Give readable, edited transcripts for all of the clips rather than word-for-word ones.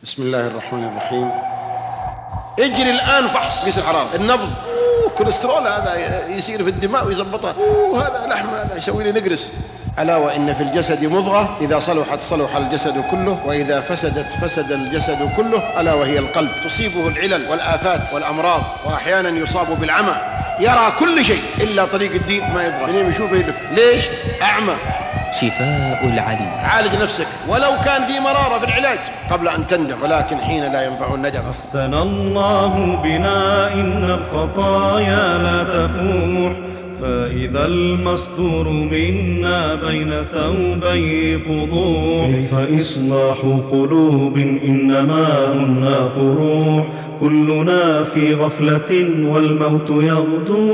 بسم الله الرحمن الرحيم. اجري الآن فحص قيس الحرارة، النبض، كوليسترول هذا يصير في الدماء ويضبطها، هذا لحم هذا يسوي لي نقرس. ألا وإن في الجسد مضغة إذا صلحت صلح الجسد كله وإذا فسدت فسد الجسد كله ألا وهي القلب. تصيبه العلل والآفات والأمراض، وأحيانا يصاب بالعمى، يرى كل شيء إلا طريق الدين ما يبغى، منين يشوفه يلف. ليش؟ أعمى. شفاء العليم. عالج نفسك ولو كان في مرارة في العلاج قبل أن تندم، ولكن حين لا ينفع الندم. أحسن الله بنا إن الخطايا لا تفوح، فإذا المستور منا بين ثوبي فضوح، فإصلاح قلوب إنما هن قروح، كلنا في غفلة والموت يغدو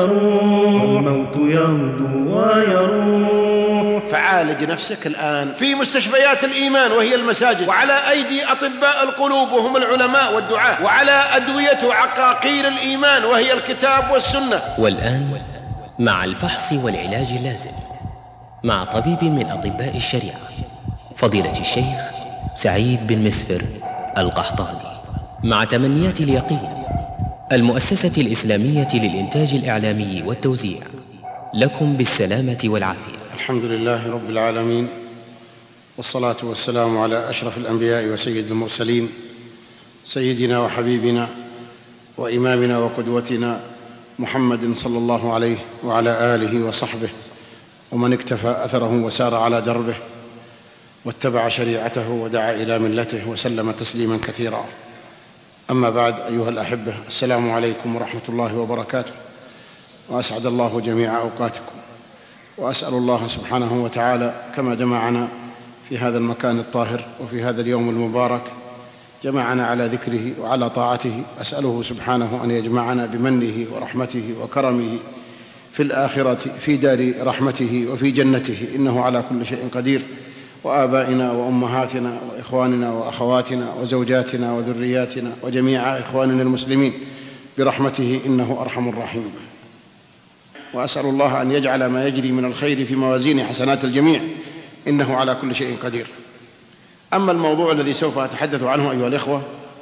ويروح. فعالج نفسك الآن في مستشفيات الإيمان وهي المساجد، وعلى أيدي أطباء القلوب وهم العلماء والدعاة، وعلى أدوية عقاقير الإيمان وهي الكتاب والسنة. والآن مع الفحص والعلاج اللازم مع طبيب من أطباء الشريعة، فضيلة الشيخ سعيد بن مسفر القحطاني، مع تمنيات اليقين، المؤسسة الإسلامية للإنتاج الإعلامي والتوزيع، لكم بالسلامة والعافية. الحمد لله رب العالمين، والصلاة والسلام على أشرف الأنبياء وسيد المرسلين، سيدنا وحبيبنا وإمامنا وقدوتنا محمد صلى الله عليه وعلى آله وصحبه ومن اكتفى أثره وسار على دربه واتبع شريعته ودعا إلى ملته وسلم تسليما كثيرا. أما بعد، أيها الأحبة، السلام عليكم ورحمة الله وبركاته، وأسعد الله جميع أوقاتكم، وأسأل الله سبحانه وتعالى كما جمعنا في هذا المكان الطاهر وفي هذا اليوم المبارك، جمعنا على ذكره وعلى طاعته، أسأله سبحانه أن يجمعنا بمنه ورحمته وكرمه في الآخرة في دار رحمته وفي جنته، إنه على كل شيء قدير. وآبائنا وأمهاتنا وإخواننا وأخواتنا وزوجاتنا وذرياتنا وجميع إخواننا المسلمين برحمته، إنه أرحم الراحمين. وأسأل الله أن يجعل ما يجري من الخير في موازين حسنات الجميع، إنه على كل شيء قدير. أما الموضوع الذي سوف أتحدث عنه أيها الإخوة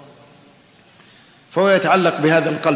فهو يتعلق بهذا القلب.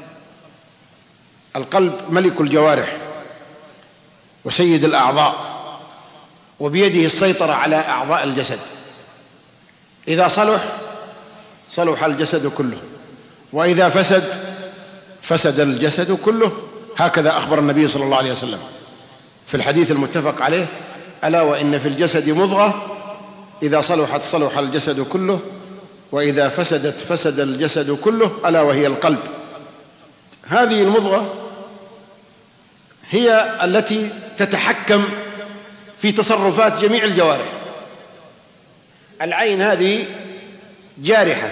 القلب ملك الجوارح وسيد الأعضاء، وبيده السيطرة على أعضاء الجسد. إذا صلح صلح الجسد كله، وإذا فسد فسد الجسد كله. هكذا أخبر النبي صلى الله عليه وسلم في الحديث المتفق عليه: ألا وإن في الجسد مضغة إذا صلحت صلح الجسد كله وإذا فسدت فسد الجسد كله ألا وهي القلب. هذه المضغة هي التي تتحكم في تصرفات جميع الجوارح. العين هذه جارحة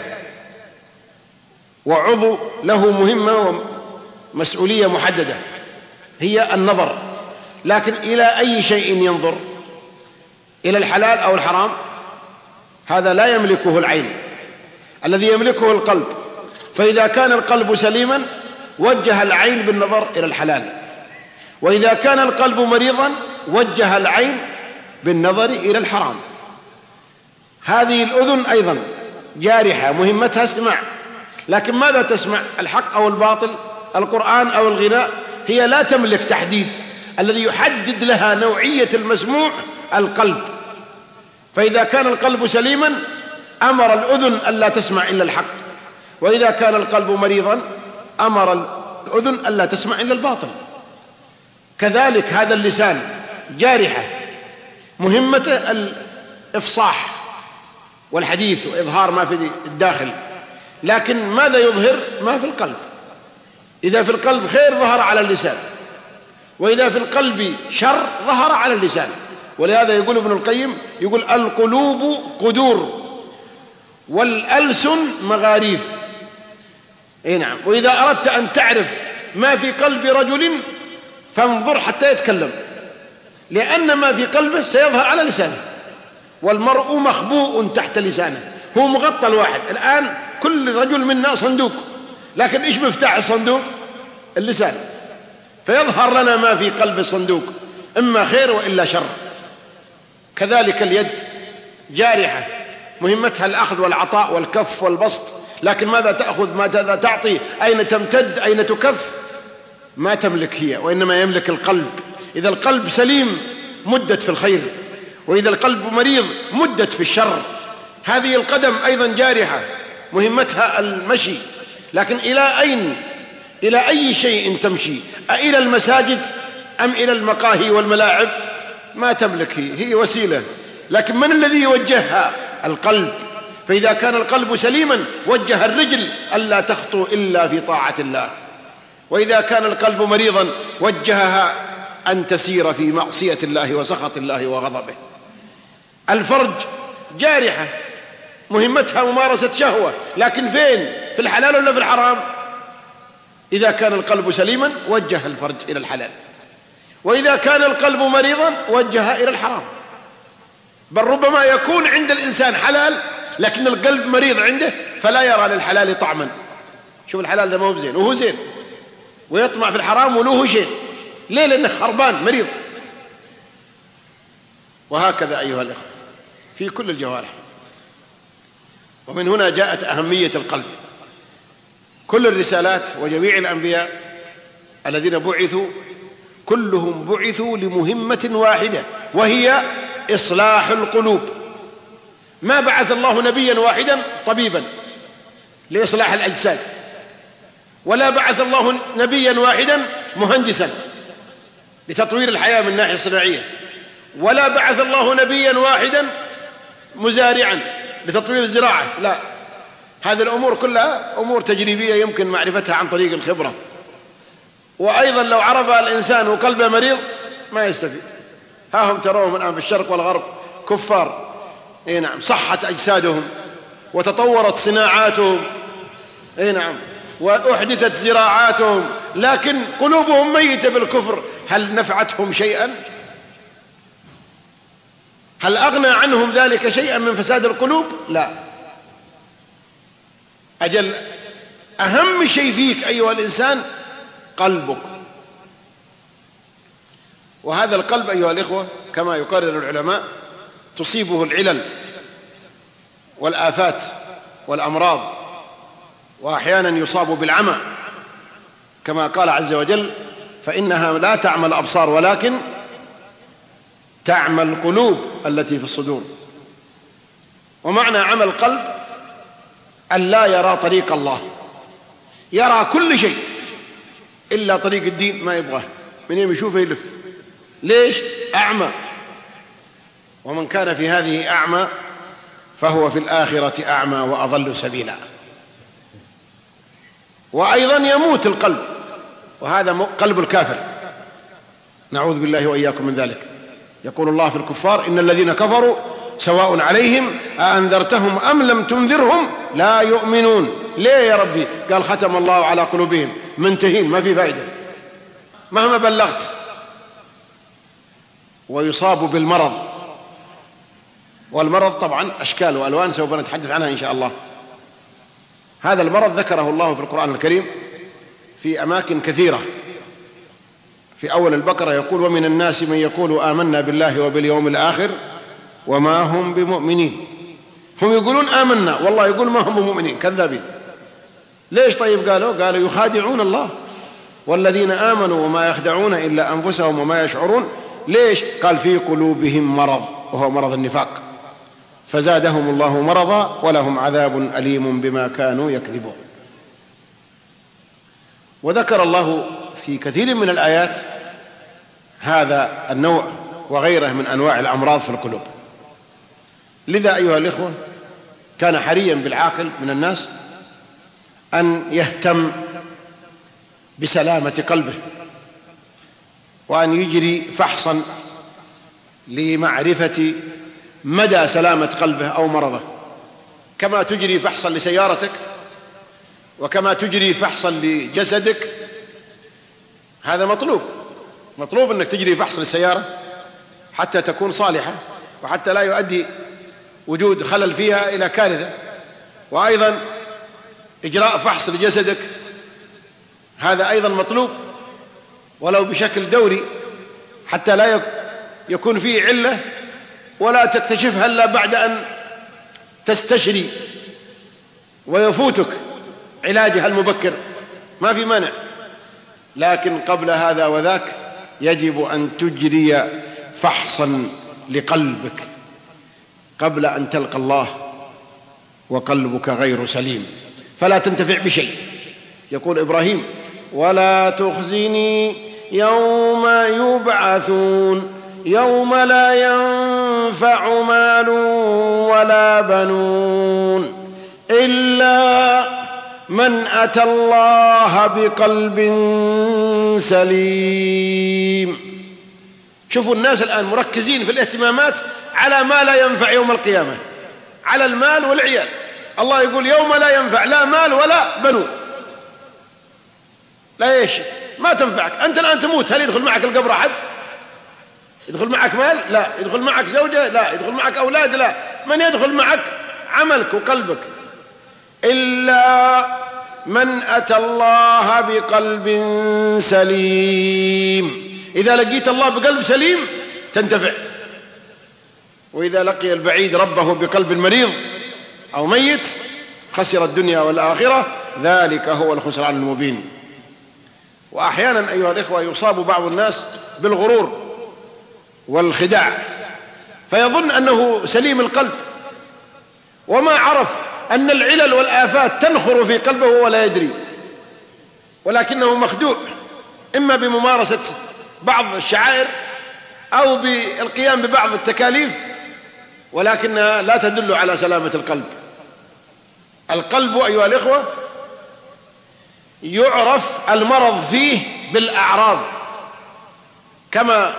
وعضو له مهمة ومسؤولية محددة، هي النظر، لكن إلى أي شيء ينظر؟ إلى الحلال أو الحرام؟ هذا لا يملكه العين، الذي يملكه القلب. فإذا كان القلب سليما وجه العين بالنظر إلى الحلال، وإذا كان القلب مريضا وجه العين بالنظر إلى الحرام. هذه الأذن أيضا جارحة، مهمتها استماع، لكن ماذا تسمع؟ الحق أو الباطل، القرآن أو الغناء؟ هي لا تملك تحديد. الذي يحدد لها نوعية المسموع القلب. فإذا كان القلب سليما أمر الأذن ألا تسمع إلا الحق، وإذا كان القلب مريضا أمر الأذن ألا تسمع إلا الباطل. كذلك هذا اللسان جارحة، مهمته الإفصاح والحديث وإظهار ما في الداخل، لكن ماذا يظهر؟ ما في القلب. إذا في القلب خير ظهر على اللسان، وإذا في القلب شر ظهر على اللسان. ولهذا يقول ابن القيم، يقول: القلوب قدور والألسن مغاريف. اي نعم. وإذا أردت أن تعرف ما في قلب رجل فانظر حتى يتكلم، لأن ما في قلبه سيظهر على لسانه، والمرء مخبوء تحت لسانه، هو مغطى الواحد. الآن كل رجل منا صندوق، لكن إيش مفتاح الصندوق؟ اللسان. فيظهر لنا ما في قلب الصندوق، إما خير وإلا شر. كذلك اليد جارحة مهمتها الأخذ والعطاء والكف والبسط، لكن ماذا تأخذ، ماذا تعطي، أين تمتد، أين تكف؟ ما تملك هي، وإنما يملك القلب. إذا القلب سليم مدت في الخير، وإذا القلب مريض مدت في الشر. هذه القدم أيضا جارحة مهمتها المشي، لكن إلى أين، إلى أي شيء تمشي؟ أإلى المساجد أم إلى المقاهي والملاعب؟ ما تملك هي وسيلة، لكن من الذي يوجهها؟ القلب. فإذا كان القلب سليما وجه الرجل ألا تخطو إلا في طاعة الله، وإذا كان القلب مريضا وجهها أن تسير في معصية الله وسخط الله وغضبه. الفرج جارحة مهمتها ممارسة شهوة، لكن فين؟ في الحلال ولا في الحرام؟ إذا كان القلب سليما وجه الفرج إلى الحلال، وإذا كان القلب مريضا وجه إلى الحرام. بل ربما يكون عند الإنسان حلال لكن القلب مريض عنده فلا يرى للحلال طعما. شوف الحلال ده ما هو بزين وهو زين، ويطمع في الحرام وله شيء. ليه؟ لأنه خربان مريض. وهكذا أيها الإخوة في كل الجوارح. ومن هنا جاءت أهمية القلب. كل الرسالات وجميع الأنبياء الذين بعثوا كلهم بعثوا لمهمة واحدة، وهي إصلاح القلوب. ما بعث الله نبيا واحدا طبيبا لإصلاح الأجساد، ولا بعث الله نبيا واحدا مهندسا لتطوير الحياة من الناحية الصناعية، ولا بعث الله نبيا واحدا مزارعا لتطوير الزراعة. لا، هذه الأمور كلها أمور تجريبية يمكن معرفتها عن طريق الخبرة. وأيضا لو عرف الإنسان وقلبه مريض ما يستفيد. ها هم تروهم الآن في الشرق والغرب كفار، اي نعم، صحت أجسادهم وتطورت صناعاتهم، اي نعم، وأحدثت زراعاتهم، لكن قلوبهم ميتة بالكفر. هل نفعتهم شيئا؟ هل أغنى عنهم ذلك شيئا من فساد القلوب؟ لا. أجل أهم شيء فيك أيها الإنسان قلبك. وهذا القلب أيها الإخوة كما يقرر العلماء تصيبه العلل والآفات والأمراض، وأحيانا يصاب بالعمى، كما قال عز وجل: فإنها لا تعمى الأبصار ولكن تعمى القلوب التي في الصدور. ومعنى عمى القلب أن لا يرى طريق الله، يرى كل شيء إلا طريق الدين ما يبغاه، من يوم يشوفه يلف. ليش؟ أعمى. ومن كان في هذه أعمى فهو في الآخرة أعمى وأضل سبيلا. وأيضا يموت القلب، وهذا قلب الكافر، نعوذ بالله وإياكم من ذلك. يقول الله في الكفار: إن الذين كفروا سواء عليهم أأنذرتهم أم لم تنذرهم لا يؤمنون. ليه يا ربي؟ قال: ختم الله على قلوبهم، منتهين، ما في فائدة مهما بلغت. ويصاب بالمرض، والمرض طبعا أشكال وألوان سوف نتحدث عنها إن شاء الله. هذا المرض ذكره الله في القرآن الكريم في أماكن كثيرة. في أول البقرة يقول: ومن الناس من يقول آمنا بالله وباليوم الآخر وما هم بمؤمنين. هم يقولون آمنا، والله يقول ما هم بمؤمنين، كذابين. ليش طيب قالوا يخادعون الله والذين آمنوا وما يخدعون إلا أنفسهم وما يشعرون. ليش؟ قال: في قلوبهم مرض، وهو مرض النفاق، فزادهم الله مرضا ولهم عذاب أليم بما كانوا يكذبون. وذكر الله في كثير من الآيات هذا النوع وغيره من أنواع الأمراض في القلوب. لذا أيها الإخوة كان حريا بالعاقل من الناس أن يهتم بسلامة قلبه، وأن يجري فحصا لمعرفة مدى سلامة قلبه أو مرضه، كما تجري فحصا لسيارتك وكما تجري فحصا لجسدك. هذا مطلوب أنك تجري فحص للسيارة حتى تكون صالحة، وحتى لا يؤدي وجود خلل فيها إلى كارثة. وأيضا إجراء فحص لجسدك هذا أيضا مطلوب، ولو بشكل دوري، حتى لا يكون فيه علة ولا تكتشفها إلا بعد أن تستشري ويفوتك علاجها المبكر ما في مانع، لكن قبل هذا وذاك يجب أن تجري فحصا لقلبك قبل أن تلقى الله وقلبك غير سليم، فلا تنتفع بشيء. يقول إبراهيم: ولا تخزني يوم يبعثون يوم لا ينفع مال ولا بنون إلا من أتى الله بقلب سليم. شوفوا الناس الآن مركزين في الاهتمامات على ما لا ينفع يوم القيامة، على المال والعيال. الله يقول: يوم لا ينفع لا مال ولا بنون. لا ايش ما تنفعك أنت الآن تموت، هل يدخل معك القبر أحد؟ يدخل معك مال؟ لا. يدخل معك زوجة؟ لا. يدخل معك أولاد؟ لا. من يدخل معك؟ عملك وقلبك. إلا من أتى الله بقلب سليم. إذا لقيت الله بقلب سليم تنتفع، وإذا لقي البعيد ربه بقلب مريض أو ميت خسر الدنيا والآخرة، ذلك هو الخسران المبين. وأحيانا أيها الإخوة يصاب بعض الناس بالغرور والخداع فيظن أنه سليم القلب، وما عرف أن العلل والآفات تنخر في قلبه ولا يدري، ولكنه مخدوع إما بممارسة بعض الشعائر أو بالقيام ببعض التكاليف، ولكنها لا تدل على سلامة القلب. القلب أيها الإخوة يعرف المرض فيه بالأعراض، كما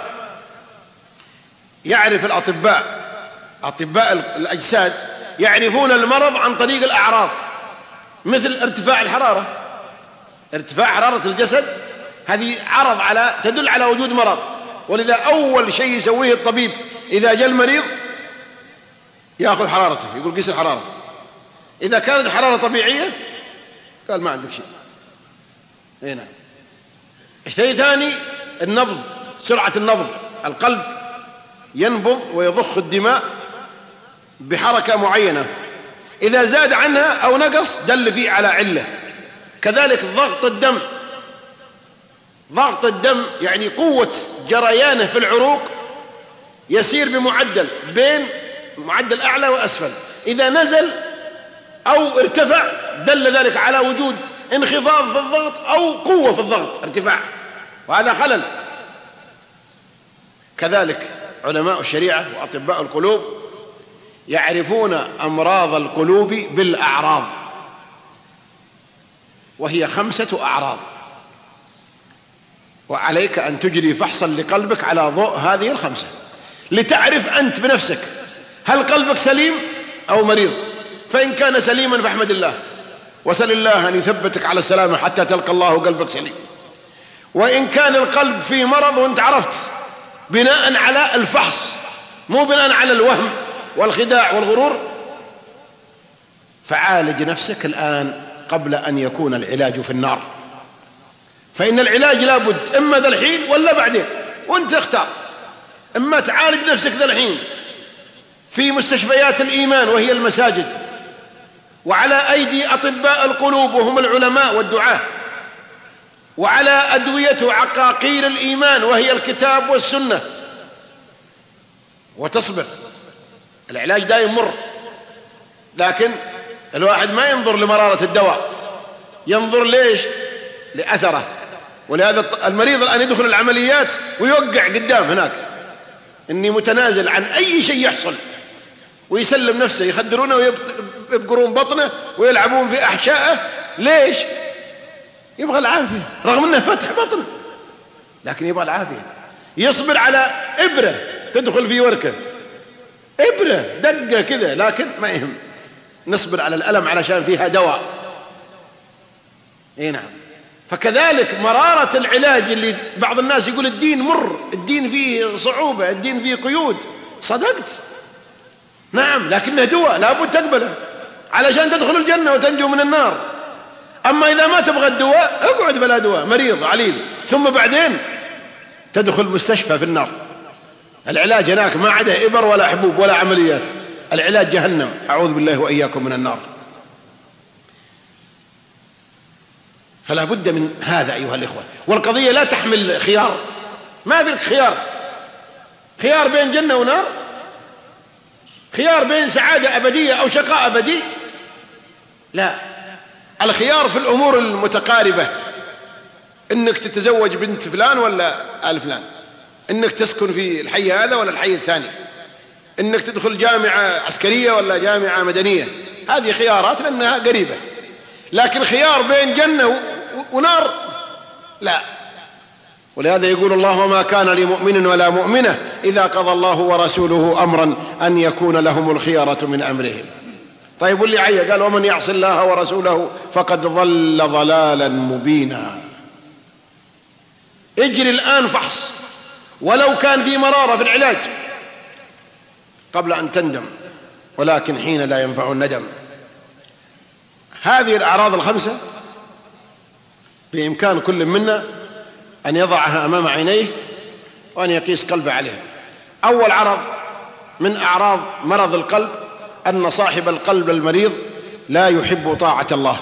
يعرف أطباء الأجساد يعرفون المرض عن طريق الأعراض، مثل ارتفاع الحرارة. ارتفاع حرارة الجسد هذه عرض تدل على وجود مرض، ولذا أول شيء يسويه الطبيب إذا جاء المريض يأخذ حرارته، يقول: قيس الحرارة. إذا كانت حرارة طبيعية قال: ما عندك شيء. هنا شيء ثاني النبض، سرعة النبض. القلب ينبض ويضخ الدماء بحركة معينة، إذا زاد عنها أو نقص دل فيه على علة. كذلك ضغط الدم يعني قوة جريانه في العروق يسير بمعدل بين معدل أعلى وأسفل، إذا نزل أو ارتفع دل ذلك على وجود انخفاض في الضغط أو قوة في الضغط، ارتفاع، وهذا خلل. كذلك علماء الشريعة وأطباء القلوب يعرفون أمراض القلوب بالأعراض، وهي 5 أعراض، وعليك أن تجري فحصا لقلبك على ضوء هذه 5 لتعرف أنت بنفسك هل قلبك سليم أو مريض. فإن كان سليما فاحمد الله وسل الله أن يثبتك على السلامة حتى تلقى الله وقلبك سليم. وإن كان القلب فيه مرض وانت عرفت بناء على الفحص مو بناء على الوهم والخداع والغرور، فعالج نفسك الآن قبل أن يكون العلاج في النار. فإن العلاج لابد إما ذا الحين ولا بعدين، وانت اختار. إما تعالج نفسك ذا الحين في مستشفيات الإيمان وهي المساجد، وعلى أيدي أطباء القلوب وهم العلماء والدعاة، وعلى أدوية وعقاقير الإيمان وهي الكتاب والسنة، وتصبر. العلاج دائم مر، لكن الواحد ما ينظر لمرارة الدواء، ينظر ليش؟ لأثره. ولهذا المريض الآن يدخل العمليات ويوقع قدام هناك إني متنازل عن أي شيء يحصل، ويسلم نفسه، يخدرونه ويبقرون بطنه ويلعبون في أحشائه. ليش؟ يبغى العافية، رغم أنه فتح بطن لكن يبغى العافية. يصبر على إبرة تدخل في وركه، إبرة دقة كذا، لكن ما يهم، نصبر على الألم علشان فيها دواء. نعم. فكذلك مرارة العلاج اللي بعض الناس يقول الدين مر، الدين فيه صعوبة، الدين فيه قيود. صدقت، نعم، لكنه دواء لابد تقبله علشان تدخل الجنة وتنجو من النار. أما إذا ما تبغى الدواء اقعد بلا دواء، مريض عليل، ثم بعدين تدخل مستشفى في النار. العلاج هناك ما عدا إبر ولا حبوب ولا عمليات، العلاج جهنم، أعوذ بالله وإياكم من النار. فلا بد من هذا أيها الإخوة. والقضية لا تحمل خيار، ما في خيار بين جنة ونار، خيار بين سعادة أبدية أو شقاء أبدي، لا. الخيار في الأمور المتقاربة، إنك تتزوج بنت فلان ولا آل فلان، إنك تسكن في الحي هذا ولا الحي الثاني، إنك تدخل جامعة عسكرية ولا جامعة مدنية، هذه خيارات لأنها قريبة. لكن خيار بين جنة ونار لا. ولهذا يقول الله: وما كان لمؤمن ولا مؤمنة إذا قضى الله ورسوله أمرا أن يكون لهم الخيرة من أمرهم. طيب واللي عيه قال: ومن يعص الله ورسوله فقد ضل ضلالا مبينا. اجري الآن فحص ولو كان في مرارة في العلاج قبل أن تندم، ولكن حين لا ينفع الندم. هذه الأعراض الخمسة بإمكان كل منا أن يضعها أمام عينيه وأن يقيس قلبه عليها. أول عرض من أعراض مرض القلب أن صاحب القلب المريض لا يحب طاعة الله.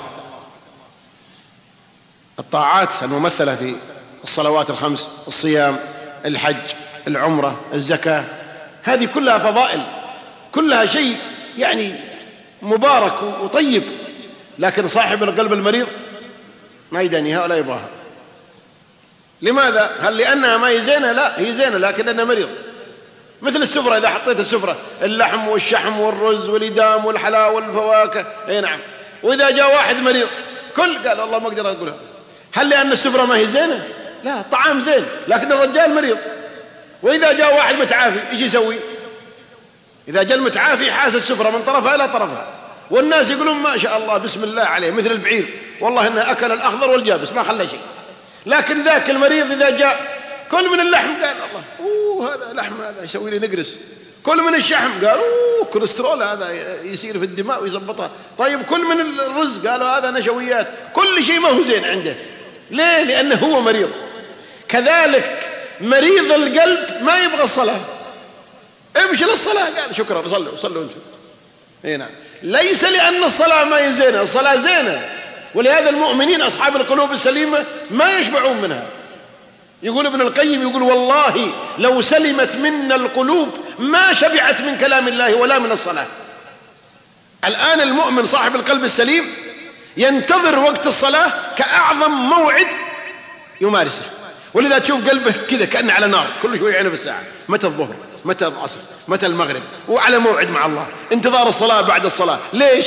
الطاعات الممثلة في الصلوات الخمس، الصيام، الحج، العمرة، الزكاة، هذه كلها فضائل، كلها شيء يعني مبارك وطيب. لكن صاحب القلب المريض ما يدانيها ولا يبغاها. لماذا؟ هل لأنها ما هي زينة؟ لا، هي زينة لكن لأنها مريض. مثل السفرة، إذا حطيت السفرة اللحم والشحم والرز والإدام والحلاوة والفواكه، أي نعم، وإذا جاء واحد مريض قال والله ما أقدر أقولها. هل لأن السفرة ما هي زينة؟ لا، طعام زين لكن الرجال مريض. وإذا جاء واحد متعافي إيش يسوي؟ إذا جاء المتعافي حاس السفرة من طرفها إلى طرفها، والناس يقولون ما شاء الله بسم الله عليه، مثل البعير والله إنه أكل الأخضر والجابس ما خلى شيء. لكن ذاك المريض إذا جاء كل من اللحم قال الله هذا لحم، هذا يسوي لي نقرس. كل من الشحم قال كوليسترول، هذا يصير في الدماء ويضبطها. طيب كل من الرز قالوا هذا نشويات. كل شيء ما هو زين عنده. ليه؟ لأنه هو مريض. كذلك مريض القلب ما يبغى الصلاة، امشي للصلاة قال شكرا صلوا انتم. هنا ليس لأن الصلاة ما هي زينة، الصلاة زينة، ولهذا المؤمنين أصحاب القلوب السليمة ما يشبعون منها. يقول ابن القيم، يقول والله لو سلمت منا القلوب ما شبعت من كلام الله ولا من الصلاة. الآن المؤمن صاحب القلب السليم ينتظر وقت الصلاة كأعظم موعد يمارسه، ولذا تشوف قلبه كذا كأنه على نار، كل شوي يعرف الساعة، متى الظهر، متى العصر، متى المغرب، وعلى موعد مع الله، انتظار الصلاة بعد الصلاة. ليش؟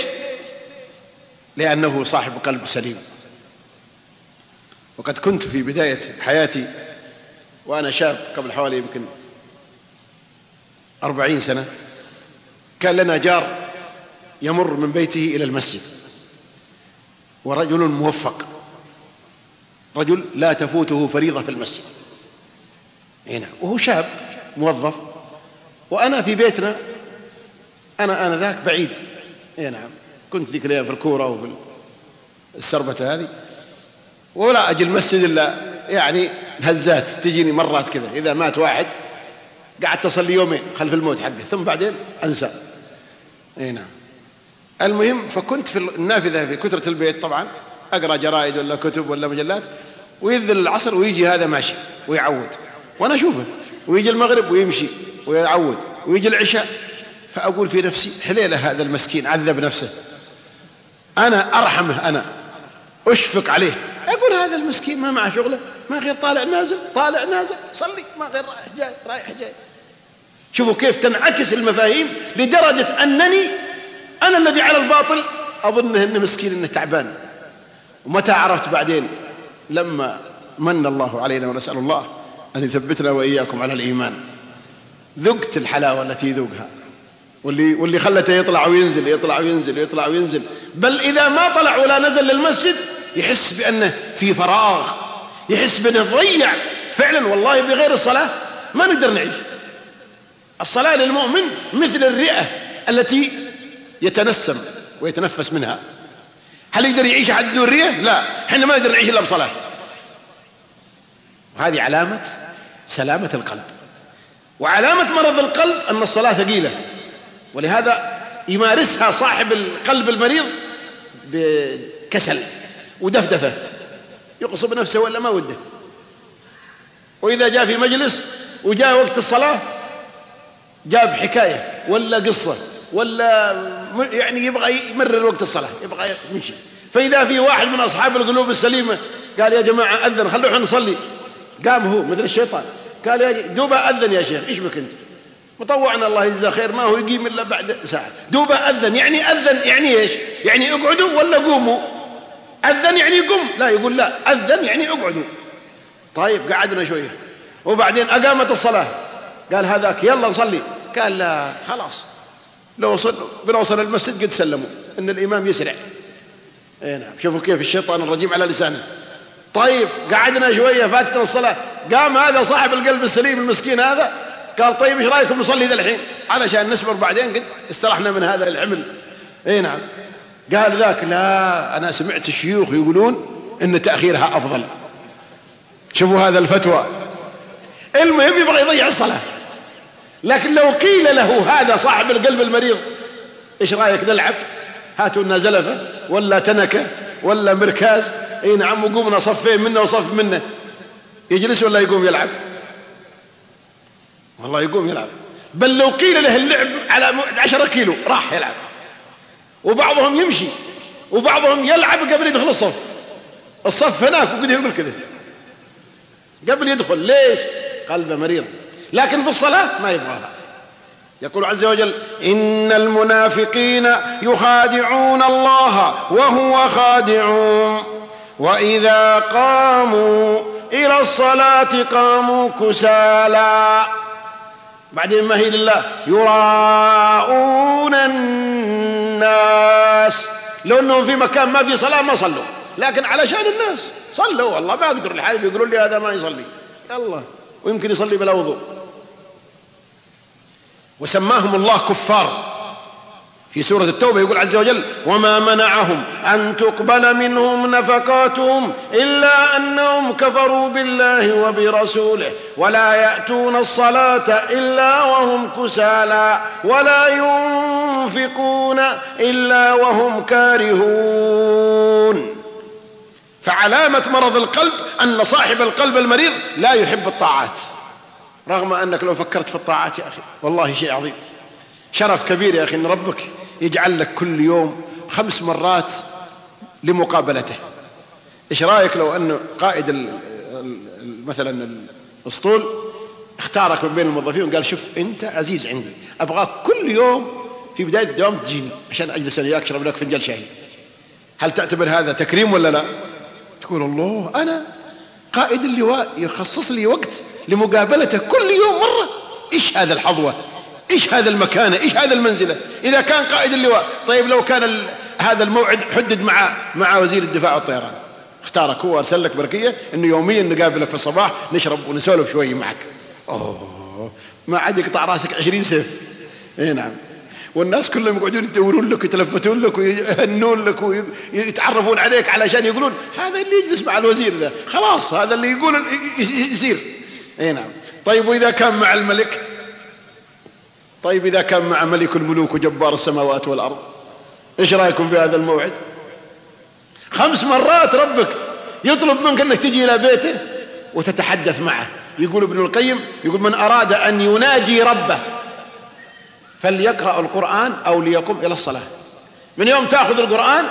لأنه صاحب قلب سليم. وقد كنت في بداية حياتي وأنا شاب قبل حوالي يمكن 40 سنة، كان لنا جار يمر من بيته إلى المسجد، ورجل موفق، رجل لا تفوته فريضة في المسجد هنا، وهو شاب موظف، وأنا في بيتنا أنا ذاك بعيد. نعم، كنت ذيك الأيام في الكورة وفي السربة هذه، ولا أجي المسجد إلا يعني الهزات تجيني مرات كذا. إذا مات واحد قعدت أصلي يومين خلف الموت حقه، ثم بعدين أنسى. نعم. المهم، فكنت في النافذة في كثرة البيت طبعا أقرأ جرائد ولا كتب ولا مجلات، ويذل العصر ويجي هذا ماشي ويعود، وأنا أشوفه، ويجي المغرب ويمشي ويعود، ويجي العشاء. فأقول في نفسي حليلة هذا المسكين عذب نفسه، أنا أرحمه، أنا أشفق عليه. أقول هذا المسكين ما معه شغله، ما غير طالع نازل طالع نازل، صلي، ما غير رايح جاي رايح جاي. شوفوا كيف تنعكس المفاهيم، لدرجة أنني أنا الذي على الباطل أظنه إنه مسكين، إنه تعبان. ومتى عرفت بعدين؟ لما من الله علينا، ونسأل الله أن يثبتنا وإياكم على الإيمان، ذقت الحلاوة التي يذوقها، واللي خلته يطلع وينزل يطلع وينزل يطلع وينزل. بل إذا ما طلع ولا نزل للمسجد يحس بأنه في فراغ، يحس بأنه ضيع فعلا. والله بغير الصلاة ما نقدر نعيش. الصلاة للمؤمن مثل الرئة التي يتنسم ويتنفس منها. هل يقدر يعيش أحد بدون رئة؟ لا، احنا ما نقدر نعيش إلا بصلاة. وهذه علامة سلامة القلب. وعلامة مرض القلب أن الصلاة ثقيلة، ولهذا يمارسها صاحب القلب المريض بكسل ودفدفة، يقصب نفسه ولا ما وده. وإذا جاء في مجلس وجاء وقت الصلاة جاب حكاية ولا قصة ولا يعني يبغى يمرر وقت الصلاة، يبغى يمشي. فإذا في واحد من أصحاب القلوب السليمة قال يا جماعة أذن خلونا نصلي، قام هو مثل الشيطان قال يا دوبا أذن يا شيخ، إيش بك أنت مطوعنا الله يجزاه خير، ما هو يقيم إلا بعد ساعة. دوبا أذن يعني أذن يعني إيش؟ يعني اقعدوا ولا قوموا؟ أذن يعني قم، لا يقول لا أذن يعني اقعدوا. طيب قعدنا شوية وبعدين أقامت الصلاة قال هذاك يلا نصلي، قال لا خلاص لو بنوصل المسجد قد سلموا إن الإمام يسرع. اي نعم، شوفوا كيف الشيطان الرجيم على لسانه. طيب قعدنا شوية فاتنا الصلاة، قام هذا صاحب القلب السليم المسكين هذا قال طيب ايش رايكم نصلي ذا الحين علشان نسمر بعدين قد استرحنا من هذا العمل. اي نعم. قال ذاك لا انا سمعت الشيوخ يقولون ان تاخيرها افضل. شوفوا هذا الفتوى. المهم يبغى يضيع الصلاه. لكن لو قيل له هذا صاحب القلب المريض ايش رايك نلعب، هاتوا لنا زلفه ولا تنكه ولا مركاز، اي نعم، وقومنا صفين منه وصف منه، يجلس ولا يقوم يلعب؟ والله يقوم يلعب. بل لو قيل له اللعب على 10 كيلو راح يلعب. وبعضهم يمشي وبعضهم يلعب قبل يدخل الصف هناك وقد يقول كذا قبل يدخل. ليش؟ قلبه مريض. لكن في الصلاة ما يبغاها. يقول عز وجل إن المنافقين يخادعون الله وهو خادعهم وإذا قاموا إلى الصلاة قاموا كسالى. بعدين ما هي لله يراءون الناس. لو أنهم في مكان ما في صلاة ما صلوا، لكن علشان الناس صلوا. والله ما أقدر الحال بيقولوا لي هذا ما يصلي، يلا ويمكن يصلي بلا وضوء. وسماهم الله كفار في سورة التوبة. يقول عز وجل وما منعهم أن تقبل منهم نفقاتهم إلا أنهم كفروا بالله وبرسوله ولا يأتون الصلاة إلا وهم كسالى ولا ينفقون إلا وهم كارهون. فعلامة مرض القلب أن صاحب القلب المريض لا يحب الطاعات، رغم أنك لو فكرت في الطاعات يا أخي والله شيء عظيم، شرف كبير يا أخي أن ربك يجعل لك كل يوم 5 مرات لمقابلته. إيش رأيك لو أن قائد مثلا الأسطول اختارك من بين الموظفين وقال شوف أنت عزيز عندي، أبغاك كل يوم في بداية الدوام تجيني عشان أجلس أنا وياك أشرب لك فنجان شاي. هل تعتبر هذا تكريم ولا لا؟ تقول الله أنا قائد اللواء يخصص لي وقت لمقابلته كل يوم مرة. إيش هذا الحظوة، إيش هذا المكانة، إيش هذا المنزلة إذا كان قائد اللواء. طيب لو كان هذا الموعد حدد مع وزير الدفاع والطيران، اختارك هو أرسل لك برقية إنه يوميا نقابلك في الصباح نشرب ونسولف شوي معك، ما عاد يقطع راسك 20 سيف. إيه نعم. والناس كلهم يقعدون يدورون لك ويتلفتون لك ويهنون لك ويتعرفون عليك علشان يقولون هذا اللي يجلس مع الوزير ذا، خلاص هذا اللي يقول يصير. اي نعم. طيب وإذا كان مع الملك، طيب إذا كان مع ملك الملوك وجبار السماوات والأرض، إيش رأيكم بهذا الموعد؟ 5 مرات ربك يطلب منك أنك تجي إلى بيته وتتحدث معه. يقول ابن القيم يقول من أراد أن يناجي ربه فليقرأ القرآن أو ليقم إلى الصلاة. من يوم تأخذ القرآن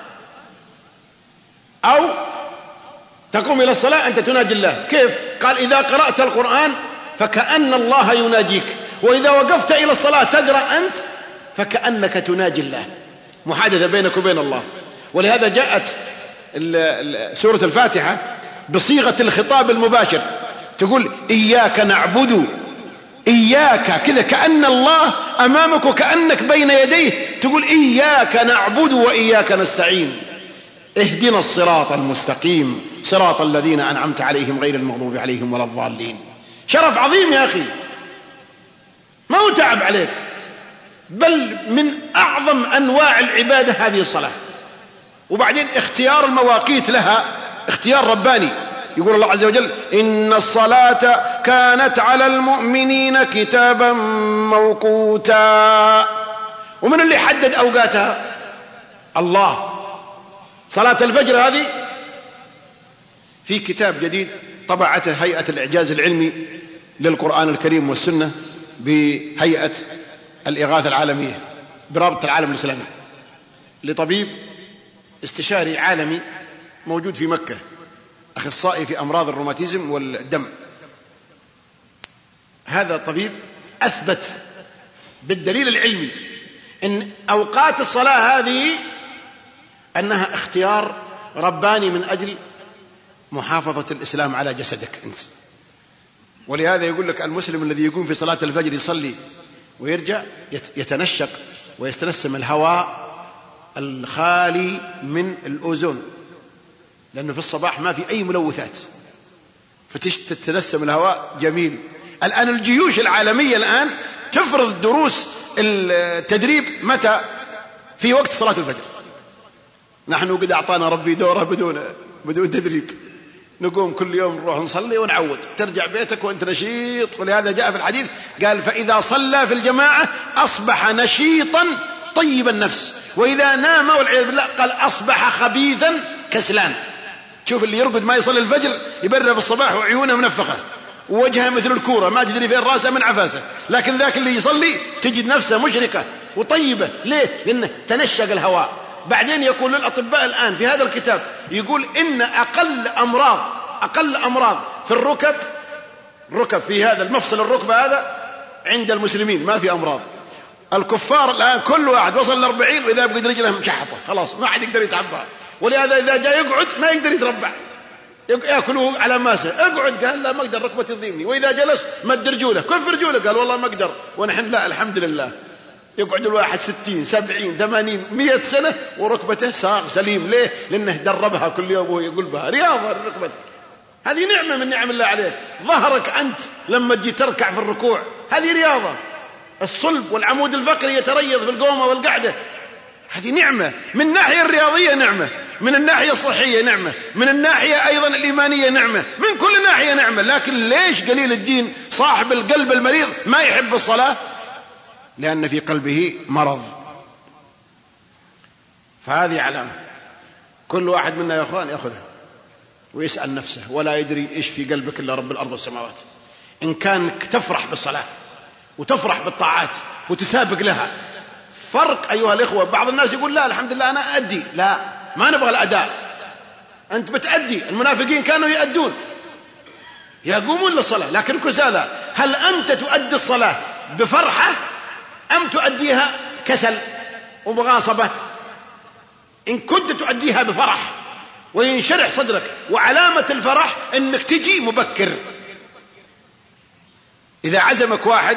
أو تقوم إلى الصلاة أنت تناجي الله. كيف؟ قال إذا قرأت القرآن فكأن الله يناجيك، وإذا وقفت إلى الصلاة تقرأ أنت فكأنك تناجي الله، محادثة بينك وبين الله. ولهذا جاءت سورة الفاتحة بصيغة الخطاب المباشر، تقول إياك نعبد، إياك كذا كأن الله أمامك وكأنك بين يديه، تقول إياك نعبد وإياك نستعين اهدنا الصراط المستقيم صراط الذين أنعمت عليهم غير المغضوب عليهم ولا الضالين. شرف عظيم يا أخي، ما هو تعب عليك، بل من أعظم أنواع العبادة هذه الصلاة. وبعدين اختيار المواقيت لها اختيار رباني. يقول الله عز وجل إن الصلاة كانت على المؤمنين كتابا موقوتا. ومن اللي حدد أوقاتها؟ الله. صلاة الفجر هذه في كتاب جديد طبعته هيئة الإعجاز العلمي للقرآن الكريم والسنة بهيئة الإغاثة العالمية برابطة العالم الإسلامي، لطبيب استشاري عالمي موجود في مكة، أخصائي في أمراض الروماتيزم والدم. هذا طبيب أثبت بالدليل العلمي أن أوقات الصلاة هذه أنها اختيار رباني من أجل محافظة الإسلام على جسدك أنت. ولهذا يقول لك المسلم الذي يقوم في صلاة الفجر يصلي ويرجع يتنشق ويستنسم الهواء الخالي من الأوزون، لأنه في الصباح ما في أي ملوثات، فتتنسم الهواء جميل. الآن الجيوش العالمية الآن تفرض دروس التدريب متى؟ في وقت صلاة الفجر. نحن قد أعطانا ربي دورة بدون تدريب، نقوم كل يوم نروح نصلي ونعود، ترجع بيتك وانت نشيط. ولهذا جاء في الحديث قال فإذا صلى في الجماعة أصبح نشيطا طيب النفس، وإذا نام والعياذ بالله قال أصبح خبيثا كسلان. شوف اللي يرقد ما يصلي الفجر يبرر في الصباح وعيونه منفخة ووجهه مثل الكورة ما تدري فين راسه من عفاسه، لكن ذاك اللي يصلي تجد نفسه مشركة وطيبة. ليه؟ لأنه تنشق الهواء. بعدين يقول للأطباء الآن في هذا الكتاب يقول إن أقل أمراض في الركب في هذا المفصل الركبة هذا عند المسلمين ما في أمراض. الكفار الآن كل واحد وصل ل40 وإذا بقد رجله مشحطة خلاص ما حد يقدر يتعبها. ولهذا إذا جاء يقعد ما يقدر يتربع، يأكله على ماسه. اقعد قال لا ما أقدر ركبتي تضيمني. وإذا جلس مد رجوله كيف رجوله؟ قال والله ما أقدر. ونحن لا الحمد لله يقعد الواحد 60 70 80 100 سنة وركبته صاغ سليم. ليه؟ لأنه دربها كل يوم وهو يقول بها رياضة ركبتك. هذه نعمة من نعم الله عليك. ظهرك أنت لما تجي تركع في الركوع هذه رياضة. الصلب والعمود الفقري يتريض في القومة والقعدة، هذه نعمة من الناحية الرياضية، نعمة من الناحية الصحية، نعمة من الناحية أيضا الإيمانية، نعمة من كل ناحية نعمة. لكن ليش قليل الدين صاحب القلب المريض ما يحب الصلاة؟ لأن في قلبه مرض. فهذه علامة كل واحد منا يا أخوان يأخذها ويسأل نفسه ولا يدري إيش في قلبك إلا رب الأرض والسماوات. إن كانك تفرح بالصلاة وتفرح بالطاعات وتسابق لها، فرق أيها الإخوة. بعض الناس يقول لا الحمد لله أنا أدي، لا ما نبغى الأداء، أنت بتأدي. المنافقين كانوا يأدون يقومون للصلاة لكن كسالى. هل أنت تؤدي الصلاة بفرحة أم تؤديها كسل ومغاصبة؟ إن كنت تؤديها بفرح وينشرح صدرك، وعلامة الفرح أنك تجي مبكر. إذا عزمك واحد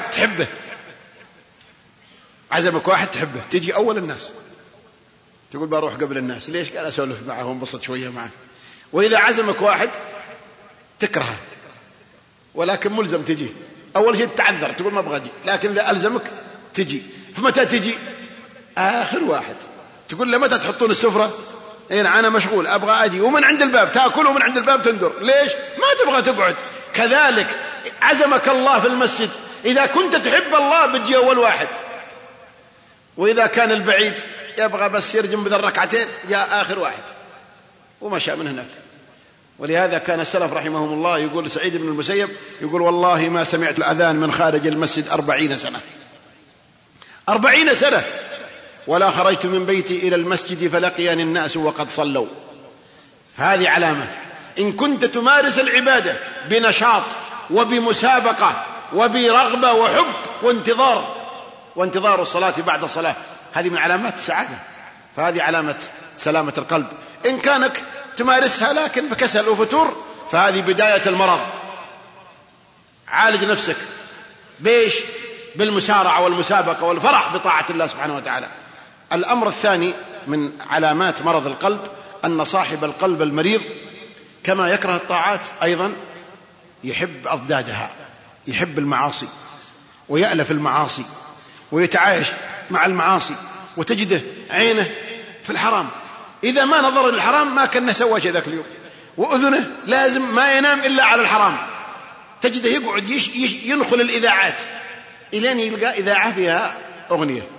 تحبه تجي أول الناس، تقول بروح قبل الناس. ليش؟ قال أسولف معه وانبسط شوية معه. وإذا عزمك واحد تكرهه ولكن ملزم تجي، أول شيء تعذر تقول ما أبغى أجي، لكن إذا ألزمك تجي. فمتى تجي؟ آخر واحد. تقول له متى تحطون السفرة؟ أنا مشغول أبغى أجي. ومن عند الباب تأكل ومن عند الباب تندر. ليش؟ ما تبغى تقعد. كذلك عزمك الله في المسجد، إذا كنت تحب الله بتجي أول واحد، وإذا كان البعيد يبغى بس يرجم بذل ركعتين جاء آخر واحد ومشى من هناك. ولهذا كان السلف رحمهم الله يقول سعيد بن المسيب يقول والله ما سمعت الأذان من خارج المسجد 40 سنة 40 سنة ولا خرجت من بيتي إلى المسجد فلقيني الناس وقد صلوا. هذه علامة. إن كنت تمارس العبادة بنشاط وبمسابقة وبرغبة وحب وانتظار الصلاة بعد الصلاة، هذه من علامات السعادة. فهذه علامة سلامة القلب. إن كانك تمارسها لكن بكسل وفتور فهذه بداية المرض. عالج نفسك بيش؟ بالمسارعة والمسابقة والفرح بطاعة الله سبحانه وتعالى. الأمر الثاني من علامات مرض القلب أن صاحب القلب المريض كما يكره الطاعات أيضا يحب أضدادها، يحب المعاصي ويألف المعاصي ويتعايش مع المعاصي، وتجده عينه في الحرام. إذا ما نظر للحرام ما كان سوى شيء ذاك اليوم. وأذنه لازم ما ينام إلا على الحرام. تجده يقعد ينخل الإذاعات إلين يلقى إذاعة فيها أغنية،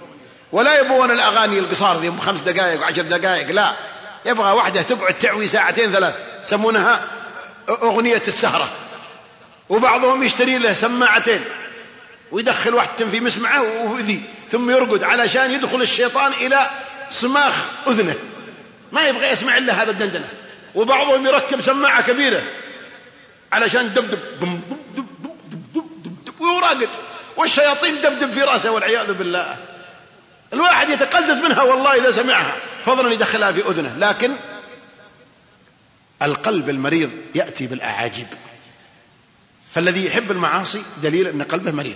ولا يبغون الأغاني القصار ذي 5 دقائق و10 دقائق، لا، يبغى واحدة تقعد تعوي 2 3 يسمونها أغنية السهرة. وبعضهم يشتري له 2 ويدخل واحدة في مسمعه وذي ثم يرقد علشان يدخل الشيطان إلى صماخ أذنه، ما يبغى يسمع إلا هذا الدندنة. وبعضهم يركب سماعة كبيرة علشان دبدب دب دب دب دب ويراقد، والشياطين دبدب في رأسه والعياذ بالله. الواحد يتقزز منها والله إذا سمعها، فضلا يدخلها في أذنه. لكن القلب المريض يأتي بالأعاجيب. فالذي يحب المعاصي دليل أن قلبه مريض.